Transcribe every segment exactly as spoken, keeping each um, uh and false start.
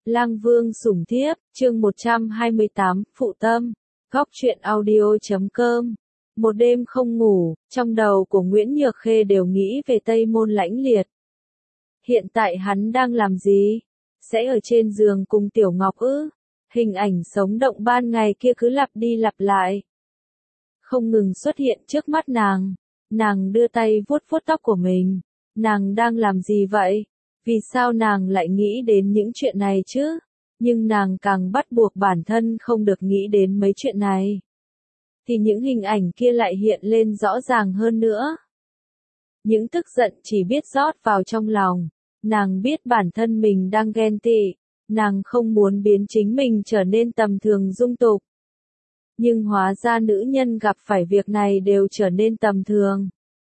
Lang Vương sủng thiếp, chương một trăm hai mươi tám, phụ tâm, góc truyện audio chấm com. Một đêm không ngủ, trong đầu của Nguyễn Nhược Khê đều nghĩ về Tây Môn Lãnh Liệt. Hiện tại hắn đang làm gì? Sẽ ở trên giường cùng Tiểu Ngọc ư? Hình ảnh sống động ban ngày kia cứ lặp đi lặp lại. Không ngừng xuất hiện trước mắt nàng. Nàng đưa tay vuốt vuốt tóc của mình. Nàng đang làm gì vậy? Vì sao nàng lại nghĩ đến những chuyện này chứ? Nhưng nàng càng bắt buộc bản thân không được nghĩ đến mấy chuyện này. Thì những hình ảnh kia lại hiện lên rõ ràng hơn nữa. Những tức giận chỉ biết rót vào trong lòng. Nàng biết bản thân mình đang ghen tị. Nàng không muốn biến chính mình trở nên tầm thường dung tục. Nhưng hóa ra nữ nhân gặp phải việc này đều trở nên tầm thường.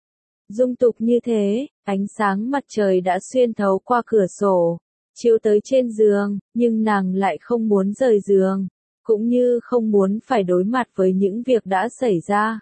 Dung tục như thế, ánh sáng mặt trời đã xuyên thấu qua cửa sổ, chiếu tới trên giường, nhưng nàng lại không muốn rời giường, cũng như không muốn phải đối mặt với những việc đã xảy ra.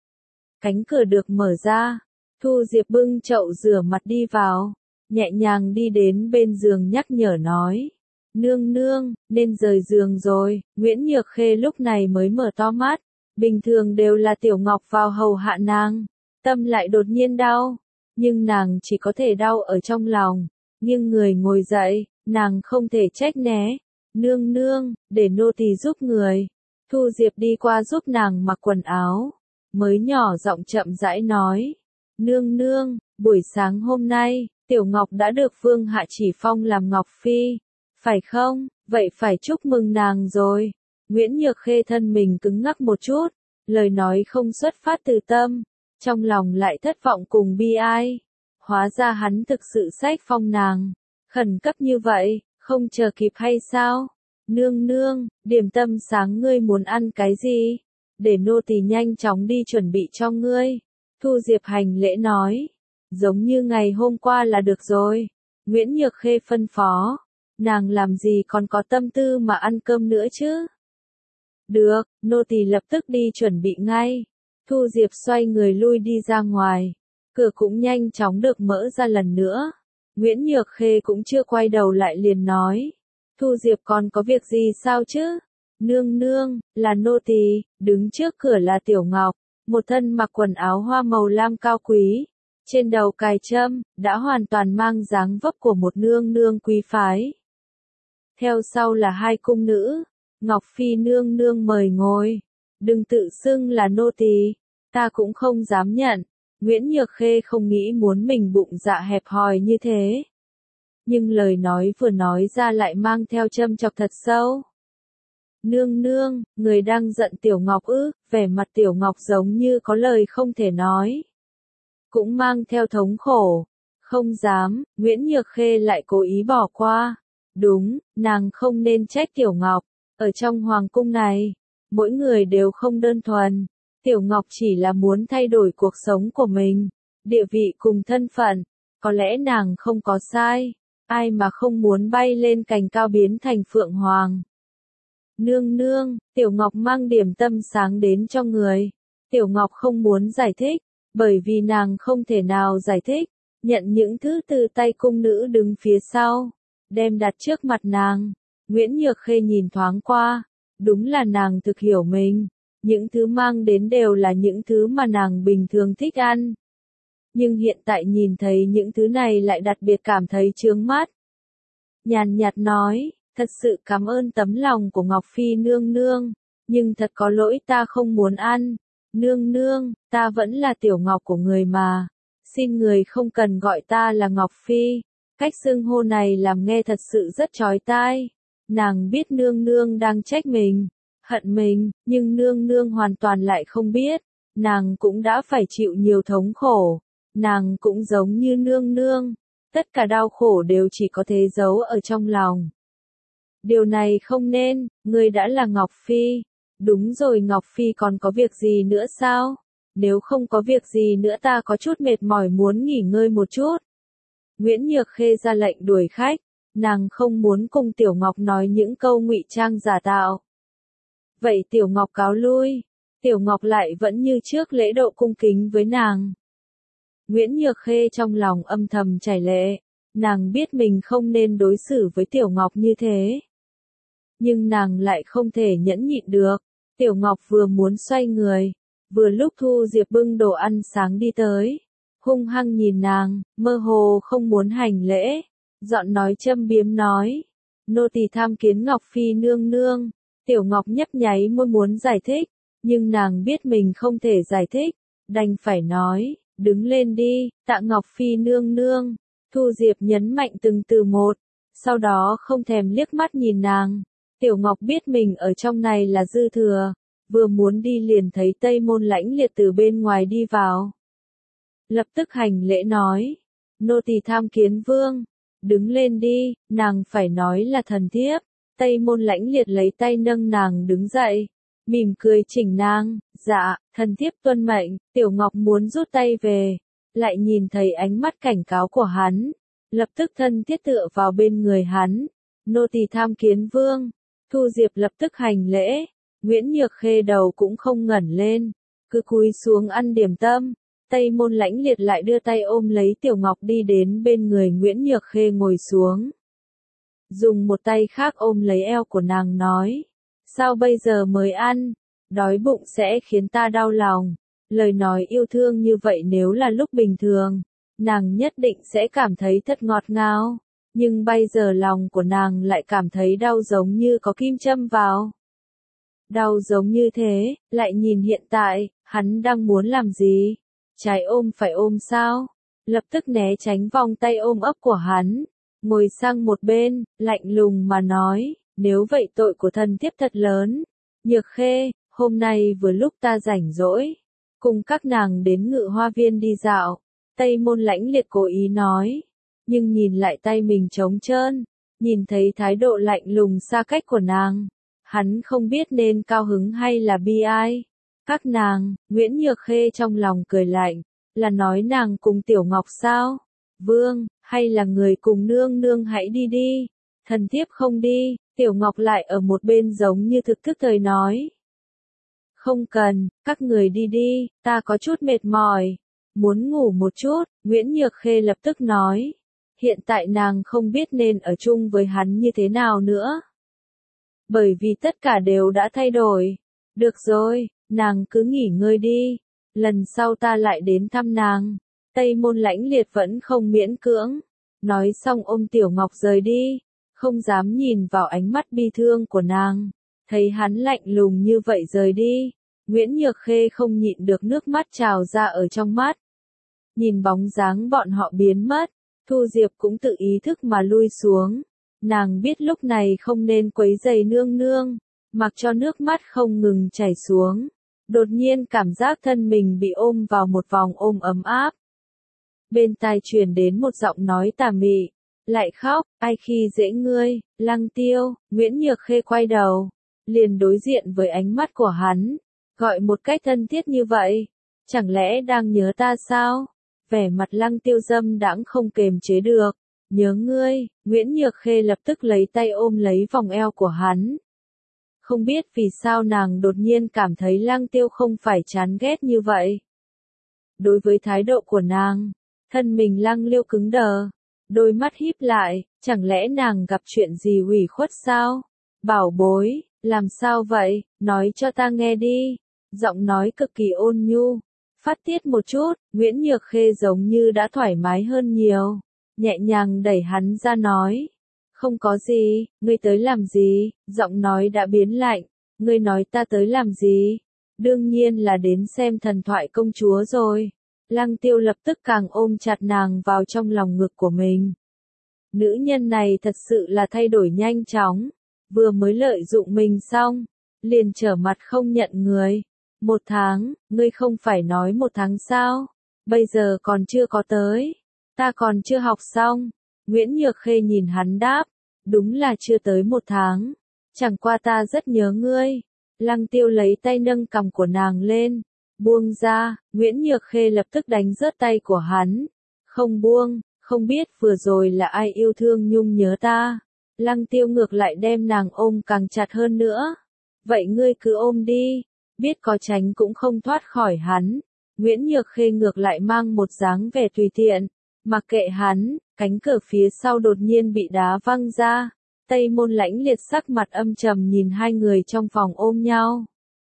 Cánh cửa được mở ra, Thu Diệp bưng chậu rửa mặt đi vào, nhẹ nhàng đi đến bên giường nhắc nhở nói. Nương nương, nên rời giường rồi. Nguyễn Nhược Khê lúc này mới mở to mắt, bình thường đều là Tiểu Ngọc vào hầu hạ nàng. Tâm lại đột nhiên đau, nhưng nàng chỉ có thể đau ở trong lòng, nghiêng người ngồi dậy, nàng không thể trách né. Nương nương, để nô tỳ giúp người. Thu Diệp đi qua giúp nàng mặc quần áo, mới nhỏ giọng chậm rãi nói. Nương nương, buổi sáng hôm nay, Tiểu Ngọc đã được Vương Hạ chỉ phong làm Ngọc Phi, phải không? Vậy phải chúc mừng nàng rồi. Nguyễn Nhược Khê thân mình cứng ngắc một chút, lời nói không xuất phát từ tâm. Trong lòng lại thất vọng cùng bi ai. Hóa ra hắn thực sự sách phong nàng. Khẩn cấp như vậy, không chờ kịp hay sao? Nương nương, điểm tâm sáng ngươi muốn ăn cái gì? Để nô tỳ nhanh chóng đi chuẩn bị cho ngươi. Thu Diệp hành lễ nói. Giống như ngày hôm qua là được rồi. Nguyễn Nhược Khê phân phó. Nàng làm gì còn có tâm tư mà ăn cơm nữa chứ? Được, nô tỳ lập tức đi chuẩn bị ngay. Thu Diệp xoay người lui đi ra ngoài. Cửa cũng nhanh chóng được mở ra lần nữa. Nguyễn Nhược Khê cũng chưa quay đầu lại liền nói. Thu Diệp còn có việc gì sao chứ? Nương nương, là nô tỳ. Đứng trước cửa là Tiểu Ngọc. Một thân mặc quần áo hoa màu lam cao quý. Trên đầu cài trâm, đã hoàn toàn mang dáng vóc của một nương nương quý phái. Theo sau là hai cung nữ. Ngọc Phi nương nương mời ngồi. Đừng tự xưng là nô tỳ, ta cũng không dám nhận. Nguyễn Nhược Khê không nghĩ muốn mình bụng dạ hẹp hòi như thế. Nhưng lời nói vừa nói ra lại mang theo châm chọc thật sâu. Nương nương, người đang giận Tiểu Ngọc ư? Vẻ mặt Tiểu Ngọc giống như có lời không thể nói. Cũng mang theo thống khổ. Không dám, Nguyễn Nhược Khê lại cố ý bỏ qua. Đúng, nàng không nên trách Tiểu Ngọc. Ở trong hoàng cung này, mỗi người đều không đơn thuần. Tiểu Ngọc chỉ là muốn thay đổi cuộc sống của mình, địa vị cùng thân phận. Có lẽ nàng không có sai. Ai mà không muốn bay lên cành cao biến thành phượng hoàng. Nương nương, Tiểu Ngọc mang điểm tâm sáng đến cho người. Tiểu Ngọc không muốn giải thích, bởi vì nàng không thể nào giải thích. Nhận những thứ từ tay cung nữ đứng phía sau, đem đặt trước mặt nàng. Nguyễn Nhược Khê nhìn thoáng qua. Đúng là nàng thực hiểu mình. Những thứ mang đến đều là những thứ mà nàng bình thường thích ăn. Nhưng hiện tại nhìn thấy những thứ này lại đặc biệt cảm thấy chướng mắt. Nhàn nhạt nói, thật sự cảm ơn tấm lòng của Ngọc Phi nương nương. Nhưng thật có lỗi ta không muốn ăn. Nương nương, ta vẫn là Tiểu Ngọc của người mà. Xin người không cần gọi ta là Ngọc Phi. Cách xưng hô này làm nghe thật sự rất chói tai. Nàng biết nương nương đang trách mình, hận mình, nhưng nương nương hoàn toàn lại không biết. Nàng cũng đã phải chịu nhiều thống khổ. Nàng cũng giống như nương nương. Tất cả đau khổ đều chỉ có thể giấu ở trong lòng. Điều này không nên, ngươi đã là Ngọc Phi. Đúng rồi, Ngọc Phi còn có việc gì nữa sao? Nếu không có việc gì nữa ta có chút mệt mỏi muốn nghỉ ngơi một chút. Nguyễn Nhược Khê ra lệnh đuổi khách. Nàng không muốn cùng Tiểu Ngọc nói những câu ngụy trang giả tạo. Vậy Tiểu Ngọc cáo lui. Tiểu Ngọc lại vẫn như trước lễ độ cung kính với nàng. Nguyễn Nhược Khê trong lòng âm thầm chảy lệ. Nàng biết mình không nên đối xử với Tiểu Ngọc như thế. Nhưng nàng lại không thể nhẫn nhịn được. Tiểu Ngọc vừa muốn xoay người, vừa lúc Thu Diệp bưng đồ ăn sáng đi tới. Hung hăng nhìn nàng, mơ hồ không muốn hành lễ. Giọng nói châm biếm nói. Nô tỳ tham kiến Ngọc Phi nương nương. Tiểu Ngọc nhấp nháy môi muốn giải thích, nhưng nàng biết mình không thể giải thích, đành phải nói, đứng lên đi, tạ Ngọc Phi nương nương. Thu Diệp nhấn mạnh từng từ một, sau đó không thèm liếc mắt nhìn nàng. Tiểu Ngọc biết mình ở trong này là dư thừa, vừa muốn đi liền thấy Tây Môn Lãnh Liệt từ bên ngoài đi vào. Lập tức hành lễ nói, nô tỳ tham kiến vương, đứng lên đi, nàng phải nói là thần thiếp. Tây Môn Lãnh Liệt lấy tay nâng nàng đứng dậy, mỉm cười chỉnh nàng, dạ, thần thiếp tuân mệnh. Tiểu Ngọc muốn rút tay về, lại nhìn thấy ánh mắt cảnh cáo của hắn, lập tức thân thiết tựa vào bên người hắn, nô tỳ tham kiến vương. Thu Diệp lập tức hành lễ, Nguyễn Nhược Khê đầu cũng không ngẩng lên, cứ cúi xuống ăn điểm tâm. Tây Môn Lãnh Liệt lại đưa tay ôm lấy Tiểu Ngọc đi đến bên người Nguyễn Nhược Khê ngồi xuống. Dùng một tay khác ôm lấy eo của nàng nói, sao bây giờ mới ăn, đói bụng sẽ khiến ta đau lòng. Lời nói yêu thương như vậy nếu là lúc bình thường, nàng nhất định sẽ cảm thấy thật ngọt ngào, nhưng bây giờ lòng của nàng lại cảm thấy đau giống như có kim châm vào. Đau giống như thế, lại nhìn hiện tại, hắn đang muốn làm gì? Trái ôm phải ôm sao? Lập tức né tránh vòng tay ôm ấp của hắn, ngồi sang một bên, lạnh lùng mà nói, nếu vậy tội của thần thiếp thật lớn. Nhược Khê, hôm nay vừa lúc ta rảnh rỗi, cùng các nàng đến Ngự Hoa Viên đi dạo. Tây Môn Lãnh Liệt cố ý nói, nhưng nhìn lại tay mình trống trơn, nhìn thấy thái độ lạnh lùng xa cách của nàng, hắn không biết nên cao hứng hay là bi ai. Các nàng, Nguyễn Nhược Khê trong lòng cười lạnh, là nói nàng cùng Tiểu Ngọc sao? Vương, hay là người cùng nương nương hãy đi đi, thần thiếp không đi. Tiểu Ngọc lại ở một bên giống như thực thức thời nói. Không cần, các người đi đi, ta có chút mệt mỏi, muốn ngủ một chút. Nguyễn Nhược Khê lập tức nói, hiện tại nàng không biết nên ở chung với hắn như thế nào nữa. Bởi vì tất cả đều đã thay đổi. Được rồi, nàng cứ nghỉ ngơi đi, lần sau ta lại đến thăm nàng. Tây Môn Lãnh Liệt vẫn không miễn cưỡng, nói xong ôm Tiểu Ngọc rời đi, không dám nhìn vào ánh mắt bi thương của nàng. Thấy hắn lạnh lùng như vậy rời đi, Nguyễn Nhược Khê không nhịn được nước mắt trào ra ở trong mắt. Nhìn bóng dáng bọn họ biến mất, Thu Diệp cũng tự ý thức mà lui xuống. Nàng biết lúc này không nên quấy rầy nương nương, mặc cho nước mắt không ngừng chảy xuống. Đột nhiên cảm giác thân mình bị ôm vào một vòng ôm ấm áp. Bên tai truyền đến một giọng nói tà mị, lại khóc, ai khi dễ ngươi, Lăng Tiêu. Nguyễn Nhược Khê quay đầu, liền đối diện với ánh mắt của hắn, gọi một cách thân thiết như vậy, chẳng lẽ đang nhớ ta sao? Vẻ mặt Lăng Tiêu dâm đãng không kềm chế được, nhớ ngươi. Nguyễn Nhược Khê lập tức lấy tay ôm lấy vòng eo của hắn. Không biết vì sao nàng đột nhiên cảm thấy Lăng Tiêu không phải chán ghét như vậy. Đối với thái độ của nàng, thân mình Lăng Liêu cứng đờ, đôi mắt híp lại, chẳng lẽ nàng gặp chuyện gì ủy khuất sao? Bảo bối, làm sao vậy, nói cho ta nghe đi. Giọng nói cực kỳ ôn nhu, phát tiết một chút. Nguyễn Nhược Khê giống như đã thoải mái hơn nhiều, nhẹ nhàng đẩy hắn ra nói. Không có gì, ngươi tới làm gì? Giọng nói đã biến lạnh, ngươi nói ta tới làm gì? Đương nhiên là đến xem thần thoại công chúa rồi. Lăng Tiêu lập tức càng ôm chặt nàng vào trong lòng ngực của mình. Nữ nhân này thật sự là thay đổi nhanh chóng, vừa mới lợi dụng mình xong, liền trở mặt không nhận người. Một tháng, ngươi không phải nói một tháng sao? Bây giờ còn chưa có tới, ta còn chưa học xong. Nguyễn Nhược Khê nhìn hắn đáp, đúng là chưa tới một tháng, chẳng qua ta rất nhớ ngươi. Lăng Tiêu lấy tay nâng cằm của nàng lên, buông ra. Nguyễn Nhược Khê lập tức đánh rớt tay của hắn, không buông, không biết vừa rồi là ai yêu thương nhung nhớ ta. Lăng Tiêu ngược lại đem nàng ôm càng chặt hơn nữa. Vậy ngươi cứ ôm đi, biết có tránh cũng không thoát khỏi hắn. Nguyễn Nhược Khê ngược lại mang một dáng vẻ tùy tiện, Mặc kệ hắn, cánh cửa phía sau đột nhiên bị đá văng ra. Tây Môn Lãnh Liệt sắc mặt âm trầm nhìn hai người trong phòng ôm nhau.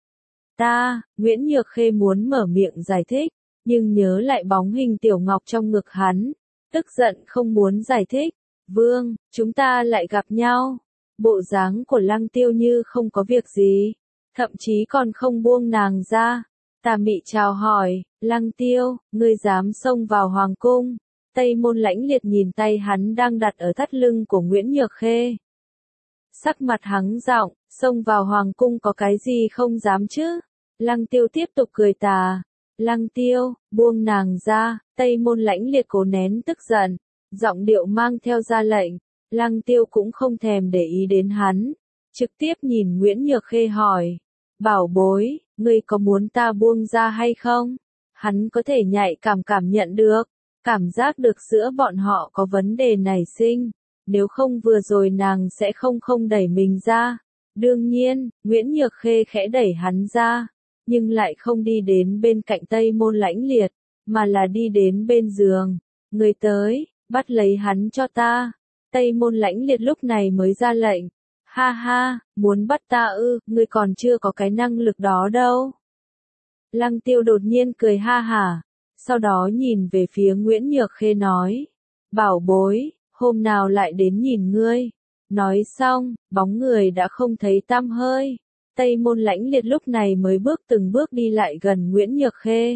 Ta, Nguyễn Nhược Khê muốn mở miệng giải thích, nhưng nhớ lại bóng hình Tiểu Ngọc trong ngực hắn, tức giận không muốn giải thích. Vương, chúng ta lại gặp nhau. Bộ dáng của Lăng Tiêu như không có việc gì, thậm chí còn không buông nàng ra. Tà Mị chào hỏi, Lăng Tiêu, ngươi dám xông vào hoàng cung. Tây Môn Lãnh Liệt nhìn tay hắn đang đặt ở thắt lưng của Nguyễn Nhược Khê. Sắc mặt hắng giọng, xông vào hoàng cung có cái gì không dám chứ? Lăng Tiêu tiếp tục cười tà. Lăng Tiêu, buông nàng ra. Tây Môn Lãnh Liệt cố nén tức giận, giọng điệu mang theo ra lệnh. Lăng Tiêu cũng không thèm để ý đến hắn, trực tiếp nhìn Nguyễn Nhược Khê hỏi. Bảo bối, ngươi có muốn ta buông ra hay không? Hắn có thể nhạy cảm cảm nhận được, cảm giác được giữa bọn họ có vấn đề nảy sinh. Nếu không vừa rồi nàng sẽ không không đẩy mình ra. Đương nhiên, Nguyễn Nhược Khê khẽ đẩy hắn ra, nhưng lại không đi đến bên cạnh Tây Môn Lãnh Liệt, mà là đi đến bên giường. Người tới, bắt lấy hắn cho ta. Tây Môn Lãnh Liệt lúc này mới ra lệnh. Ha ha, muốn bắt ta ư, ngươi còn chưa có cái năng lực đó đâu. Lăng Tiêu đột nhiên cười ha hả, sau đó nhìn về phía Nguyễn Nhược Khê nói. Bảo bối, hôm nào lại đến nhìn ngươi. Nói xong, bóng người đã không thấy tăm hơi. Tây Môn Lãnh Liệt lúc này mới bước từng bước đi lại gần Nguyễn Nhược Khê.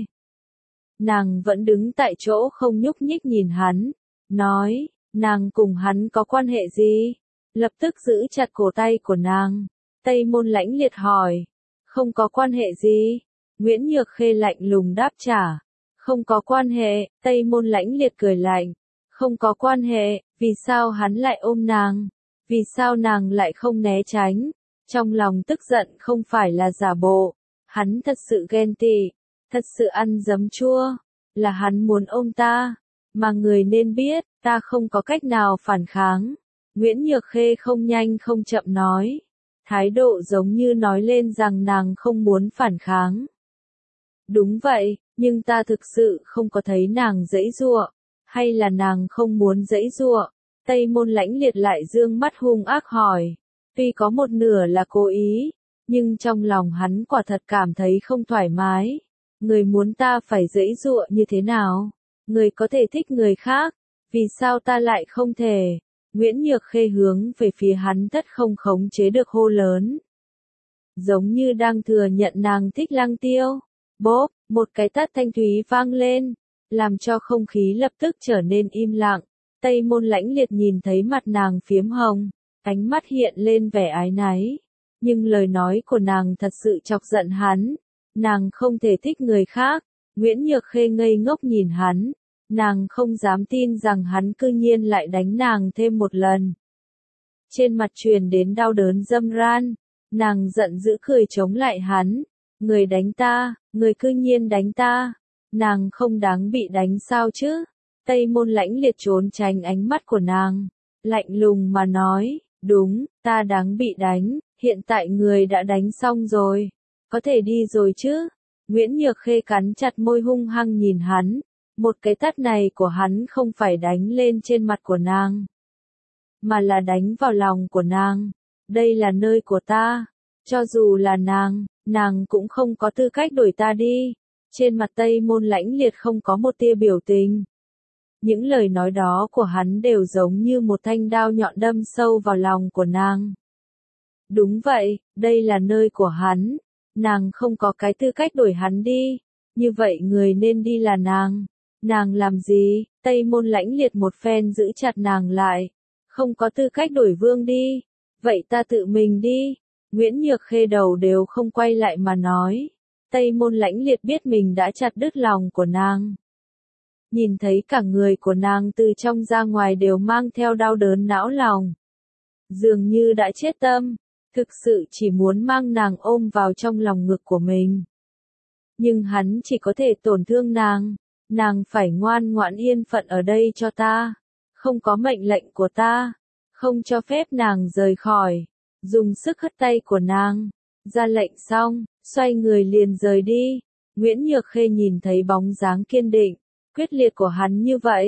Nàng vẫn đứng tại chỗ không nhúc nhích nhìn hắn, nói, nàng cùng hắn có quan hệ gì? Lập tức giữ chặt cổ tay của nàng. Tây Môn Lãnh Liệt hỏi, không có quan hệ gì? Nguyễn Nhược Khê lạnh lùng đáp trả, không có quan hệ. Tây Môn Lãnh Liệt cười lạnh, không có quan hệ, vì sao hắn lại ôm nàng? Vì sao nàng lại không né tránh? Trong lòng tức giận không phải là giả bộ, hắn thật sự ghen tị, thật sự ăn giấm chua, là hắn muốn ôm ta, mà người nên biết, ta không có cách nào phản kháng. Nguyễn Nhược Khê không nhanh không chậm nói, thái độ giống như nói lên rằng nàng không muốn phản kháng. Đúng vậy, nhưng ta thực sự không có thấy nàng giãy giụa, hay là nàng không muốn giãy giụa? Tây Môn Lãnh Liệt lại dương mắt hung ác hỏi. Tuy có một nửa là cố ý, nhưng trong lòng hắn quả thật cảm thấy không thoải mái. Người muốn ta phải giãy giụa như thế nào? Người có thể thích người khác, vì sao ta lại không thể? Nguyễn Nhược Khê hướng về phía hắn tất không khống chế được hô lớn. Giống như đang thừa nhận nàng thích Lăng Tiêu. Bốp, một cái tát thanh thúy vang lên, làm cho không khí lập tức trở nên im lặng. Tây Môn Lãnh Liệt nhìn thấy mặt nàng phiếm hồng, ánh mắt hiện lên vẻ áy náy. Nhưng lời nói của nàng thật sự chọc giận hắn. Nàng không thể thích người khác. Nguyễn Nhược Khê ngây ngốc nhìn hắn. Nàng không dám tin rằng hắn cư nhiên lại đánh nàng thêm một lần. Trên mặt truyền đến đau đớn râm ran. Nàng giận dữ cười chống lại hắn. Người đánh ta, người cư nhiên đánh ta. Nàng không đáng bị đánh sao chứ? Tây Môn Lãnh Liệt trốn tránh ánh mắt của nàng, lạnh lùng mà nói, đúng, ta đáng bị đánh, hiện tại người đã đánh xong rồi, có thể đi rồi chứ? Nguyễn Nhược Khê cắn chặt môi hung hăng nhìn hắn, một cái tát này của hắn không phải đánh lên trên mặt của nàng, mà là đánh vào lòng của nàng. Đây là nơi của ta, cho dù là nàng, nàng cũng không có tư cách đuổi ta đi. Trên mặt Tây Môn Lãnh Liệt không có một tia biểu tình. Những lời nói đó của hắn đều giống như một thanh đao nhọn đâm sâu vào lòng của nàng. Đúng vậy, đây là nơi của hắn. Nàng không có cái tư cách đuổi hắn đi. Như vậy người nên đi là nàng. Nàng làm gì? Tây Môn Lãnh Liệt một phen giữ chặt nàng lại. Không có tư cách đuổi vương đi. Vậy ta tự mình đi. Nguyễn Nhược Khê đầu đều không quay lại mà nói. Tây Môn Lãnh Liệt biết mình đã chặt đứt lòng của nàng. Nhìn thấy cả người của nàng từ trong ra ngoài đều mang theo đau đớn não lòng. Dường như đã chết tâm, thực sự chỉ muốn mang nàng ôm vào trong lòng ngực của mình. Nhưng hắn chỉ có thể tổn thương nàng, nàng phải ngoan ngoãn yên phận ở đây cho ta. Không có mệnh lệnh của ta, không cho phép nàng rời khỏi, dùng sức hất tay của nàng. Ra lệnh xong, xoay người liền rời đi. Nguyễn Nhược Khê nhìn thấy bóng dáng kiên định, quyết liệt của hắn như vậy,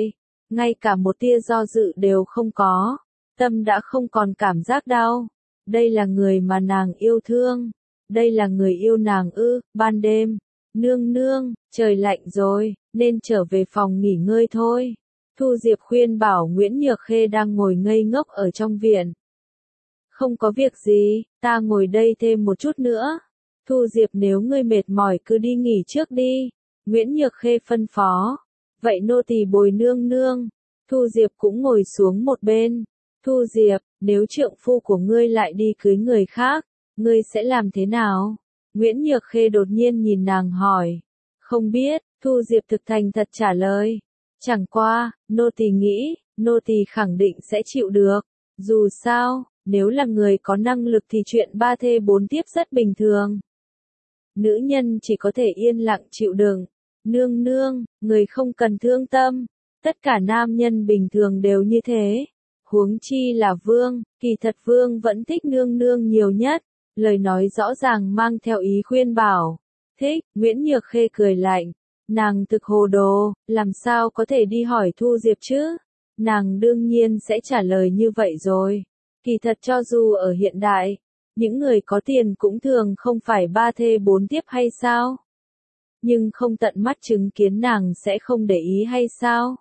ngay cả một tia do dự đều không có, tâm đã không còn cảm giác đau. Đây là người mà nàng yêu thương, đây là người yêu nàng ư? Ban đêm, nương nương, trời lạnh rồi, nên trở về phòng nghỉ ngơi thôi. Thu Diệp khuyên bảo Nguyễn Nhược Khê đang ngồi ngây ngốc ở trong viện. Không có việc gì, ta ngồi đây thêm một chút nữa. Thu Diệp, nếu ngươi mệt mỏi cứ đi nghỉ trước đi. Nguyễn Nhược Khê phân phó. Vậy nô tỳ bồi nương nương. Thu Diệp cũng ngồi xuống một bên. Thu Diệp, nếu trượng phu của ngươi lại đi cưới người khác, ngươi sẽ làm thế nào? Nguyễn Nhược Khê đột nhiên nhìn nàng hỏi. Không biết, Thu Diệp thực thành thật trả lời. Chẳng qua, nô tỳ nghĩ, nô tỳ khẳng định sẽ chịu được. Dù sao, nếu là người có năng lực thì chuyện ba thê bốn thiếp rất bình thường. Nữ nhân chỉ có thể yên lặng chịu đựng. Nương nương, người không cần thương tâm. Tất cả nam nhân bình thường đều như thế. Huống chi là vương, kỳ thật vương vẫn thích nương nương nhiều nhất. Lời nói rõ ràng mang theo ý khuyên bảo. Thích, Nguyễn Nhược Khê cười lạnh. Nàng thực hồ đồ, làm sao có thể đi hỏi Thu Diệp chứ? Nàng đương nhiên sẽ trả lời như vậy rồi. Kỳ thật cho dù ở hiện đại, những người có tiền cũng thường không phải ba thê bốn thiếp hay sao? Nhưng không tận mắt chứng kiến nàng sẽ không để ý hay sao?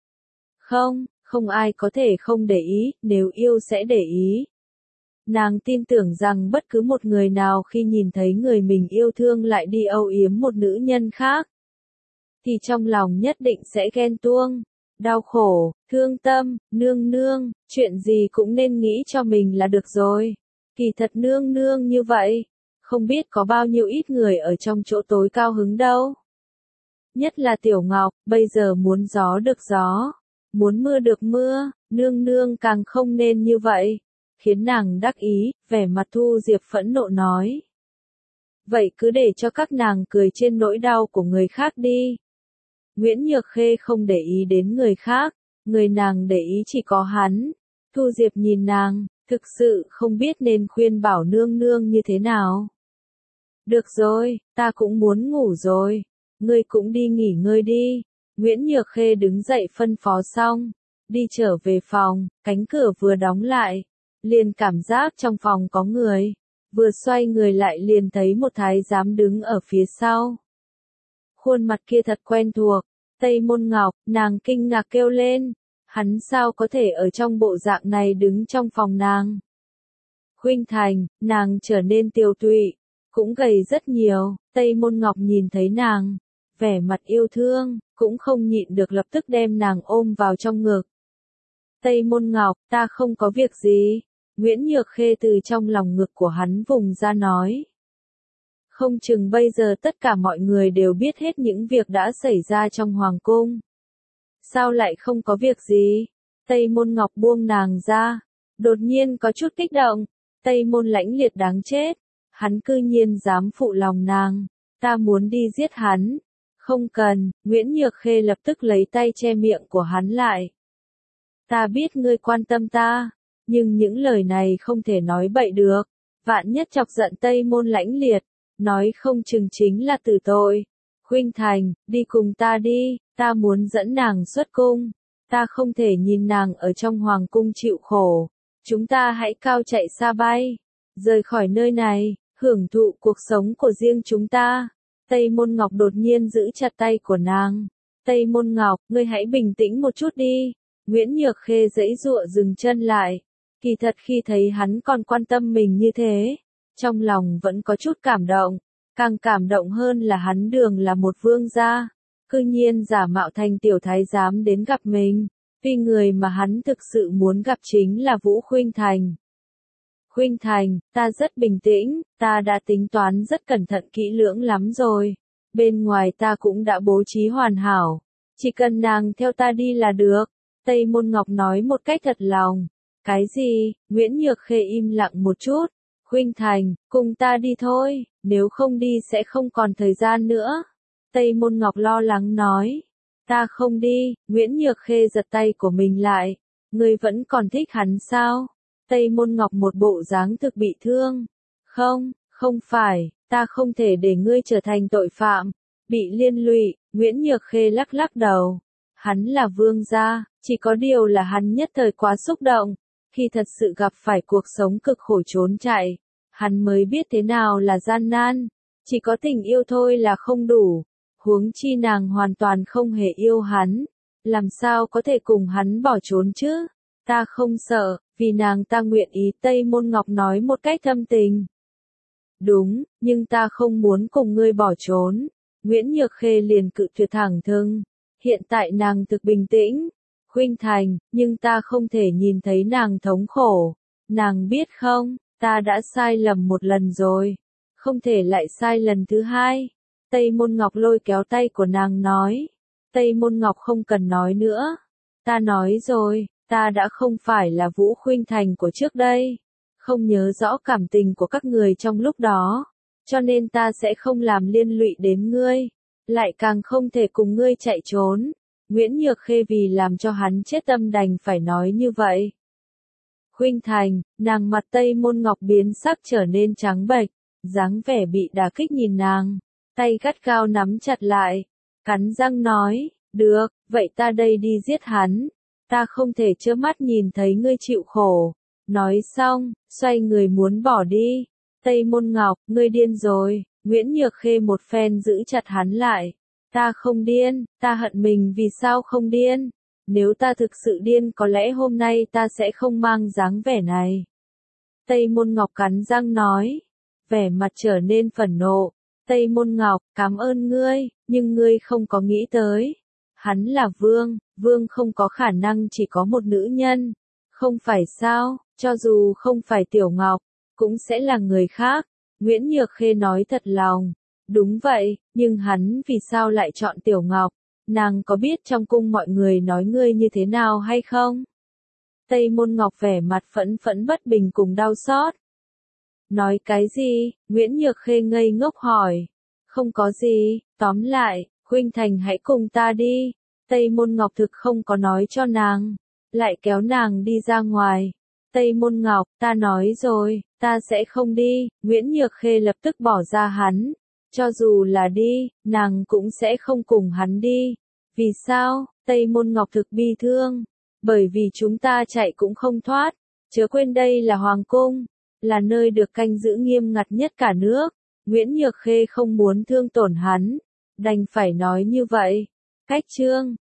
Không, không ai có thể không để ý, nếu yêu sẽ để ý. Nàng tin tưởng rằng bất cứ một người nào khi nhìn thấy người mình yêu thương lại đi âu yếm một nữ nhân khác, thì trong lòng nhất định sẽ ghen tuông, đau khổ, thương tâm. Nương nương, chuyện gì cũng nên nghĩ cho mình là được rồi. Kỳ thật nương nương như vậy, không biết có bao nhiêu ít người ở trong chỗ tối cao hứng đâu. Nhất là Tiểu Ngọc, bây giờ muốn gió được gió, muốn mưa được mưa, nương nương càng không nên như vậy. Khiến nàng đắc ý, vẻ mặt Thu Diệp phẫn nộ nói. Vậy cứ để cho các nàng cười trên nỗi đau của người khác đi. Nguyễn Nhược Khê không để ý đến người khác, người nàng để ý chỉ có hắn. Thu Diệp nhìn nàng, thực sự không biết nên khuyên bảo nương nương như thế nào. Được rồi, ta cũng muốn ngủ rồi, ngươi cũng đi nghỉ ngơi đi. Nguyễn Nhược Khê đứng dậy phân phó xong, đi trở về phòng, cánh cửa vừa đóng lại, liền cảm giác trong phòng có người, vừa xoay người lại liền thấy một thái giám đứng ở phía sau. Khuôn mặt kia thật quen thuộc, Tây Môn Ngọc, nàng kinh ngạc kêu lên, hắn sao có thể ở trong bộ dạng này đứng trong phòng nàng. Khuynh Thành, nàng trở nên tiều tụy, cũng gầy rất nhiều. Tây Môn Ngọc nhìn thấy nàng, vẻ mặt yêu thương, cũng không nhịn được lập tức đem nàng ôm vào trong ngực. Tây Môn Ngọc, ta không có việc gì. Nguyễn Nhược Khê từ trong lòng ngực của hắn vùng ra nói. Không chừng bây giờ tất cả mọi người đều biết hết những việc đã xảy ra trong hoàng cung. Sao lại không có việc gì? Tây Môn Ngọc buông nàng ra, đột nhiên có chút kích động. Tây Môn Lãnh Liệt đáng chết, hắn cư nhiên dám phụ lòng nàng, ta muốn đi giết hắn. Không cần, Nguyễn Nhược Khê lập tức lấy tay che miệng của hắn lại. Ta biết ngươi quan tâm ta, nhưng những lời này không thể nói bậy được, vạn nhất chọc giận Tây Môn Lãnh Liệt, nói không chừng chính là tử tội. Khuynh Thành, đi cùng ta đi, ta muốn dẫn nàng xuất cung, ta không thể nhìn nàng ở trong hoàng cung chịu khổ, chúng ta hãy cao chạy xa bay, rời khỏi nơi này, hưởng thụ cuộc sống của riêng chúng ta. Tây Môn Ngọc đột nhiên giữ chặt tay của nàng. Tây Môn Ngọc, ngươi hãy bình tĩnh một chút đi. Nguyễn Nhược Khê giãy giụa dừng chân lại. Kỳ thật khi thấy hắn còn quan tâm mình như thế, trong lòng vẫn có chút cảm động. Càng cảm động hơn là hắn đường là một vương gia, cư nhiên giả mạo thành tiểu thái giám đến gặp mình. Tuy người mà hắn thực sự muốn gặp chính là Vũ Khuynh Thành. Khuynh Thành, ta rất bình tĩnh, ta đã tính toán rất cẩn thận kỹ lưỡng lắm rồi. Bên ngoài ta cũng đã bố trí hoàn hảo. Chỉ cần nàng theo ta đi là được. Tây Môn Ngọc nói một cách thật lòng. Cái gì? Nguyễn Nhược Khê im lặng một chút. Khuynh Thành, cùng ta đi thôi, nếu không đi sẽ không còn thời gian nữa. Tây Môn Ngọc lo lắng nói. Ta không đi. Nguyễn Nhược Khê giật tay của mình lại. Ngươi vẫn còn thích hắn sao? Tây Môn Ngọc một bộ dáng thực bị thương. Không, không phải, ta không thể để ngươi trở thành tội phạm, bị liên lụy. Nguyễn Nhược Khê lắc lắc đầu. Hắn là vương gia, Chỉ có điều là hắn nhất thời quá xúc động, khi thật sự gặp phải cuộc sống cực khổ trốn chạy, hắn mới biết thế nào là gian nan, chỉ có tình yêu thôi là không đủ, huống chi nàng hoàn toàn không hề yêu hắn, làm sao có thể cùng hắn bỏ trốn chứ? Ta không sợ, vì nàng ta nguyện ý, Tây Môn Ngọc nói một cách thâm tình. Đúng, nhưng ta không muốn cùng ngươi bỏ trốn. Nguyễn Nhược Khê liền cự tuyệt thẳng thừng. Hiện tại nàng thực bình tĩnh. Khuynh Thành, nhưng ta không thể nhìn thấy nàng thống khổ. Nàng biết không, ta đã sai lầm một lần rồi. Không thể lại sai lần thứ hai. Tây Môn Ngọc lôi kéo tay của nàng nói. Tây Môn Ngọc không cần nói nữa. Ta nói rồi, ta đã không phải là Vũ Khuynh Thành của trước đây. Không nhớ rõ cảm tình của các người trong lúc đó. Cho nên ta sẽ không làm liên lụy đến ngươi. Lại càng không thể cùng ngươi chạy trốn. Nguyễn Nhược Khê vì làm cho hắn chết tâm đành phải nói như vậy. Khuynh Thành, nàng mặt Tây Môn Ngọc biến sắc trở nên trắng bệch, dáng vẻ bị đả kích nhìn nàng, tay gắt gao nắm chặt lại, cắn răng nói, được, vậy ta đây đi giết hắn, ta không thể trơ mắt nhìn thấy ngươi chịu khổ. Nói xong, xoay người muốn bỏ đi. Tây Môn Ngọc, ngươi điên rồi. Nguyễn Nhược Khê một phen giữ chặt hắn lại. Ta không điên, ta hận mình vì sao không điên. Nếu ta thực sự điên có lẽ hôm nay ta sẽ không mang dáng vẻ này. Tây Môn Ngọc cắn răng nói. Vẻ mặt trở nên phẫn nộ. Tây Môn Ngọc, cảm ơn ngươi, nhưng ngươi không có nghĩ tới. Hắn là vương, vương không có khả năng chỉ có một nữ nhân. Không phải sao, cho dù không phải Tiểu Ngọc, cũng sẽ là người khác. Nguyễn Nhược Khê nói thật lòng. Đúng vậy, nhưng hắn vì sao lại chọn Tiểu Ngọc? Nàng có biết trong cung mọi người nói ngươi như thế nào hay không? Tây Môn Ngọc vẻ mặt phẫn phẫn bất bình cùng đau xót. Nói cái gì? Nguyễn Nhược Khê ngây ngốc hỏi. Không có gì, tóm lại, Khuynh Thành hãy cùng ta đi. Tây Môn Ngọc thực không có nói cho nàng, lại kéo nàng đi ra ngoài. Tây Môn Ngọc, ta nói rồi, ta sẽ không đi. Nguyễn Nhược Khê lập tức bỏ ra hắn. Cho dù là đi, nàng cũng sẽ không cùng hắn đi. Vì sao? Tây Môn Ngọc thực bi thương. Bởi vì chúng ta chạy cũng không thoát. Chớ quên đây là Hoàng Cung, là nơi được canh giữ nghiêm ngặt nhất cả nước. Nguyễn Nhược Khê không muốn thương tổn hắn, đành phải nói như vậy. Cách chương